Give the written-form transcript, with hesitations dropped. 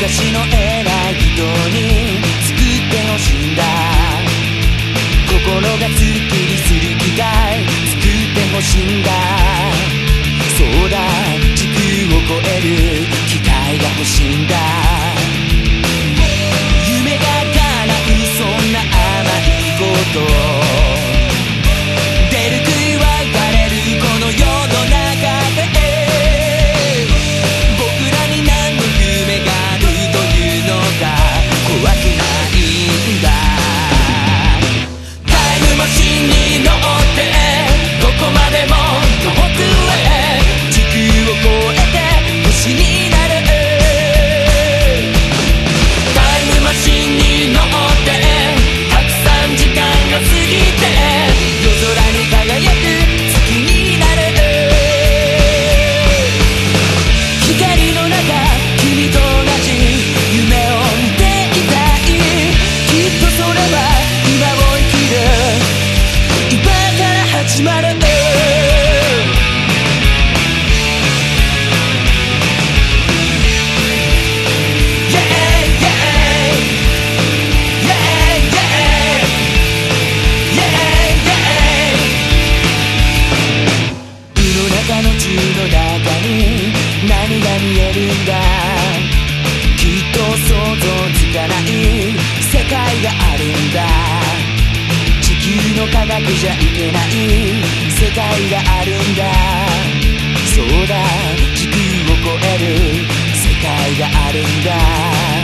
私の偉い人に作ってほしいんだ。心がすっきりする機械作ってほしいんだ。そうだ、時空を超える機械が欲しいんだ。夢が叶うそんな甘いこと出る杭は打たれるこの世の中で、僕らに何の夢があるというのか怖くないんだ。タイムマシンに乗ってどこまでも遠くへ時空を超えて星になる。タイムマシンに乗ってたくさん時間が過ぎて夜空に輝く月になる。光の中君と同じ夢を見ていたい。きっとそれは今を生きる今から始まる。宇宙の中に何が見えるんだ。きっと想像つかない世界があるんだ。地球の科学じゃいけない世界があるんだ。そうだ、時空を超える世界があるんだ。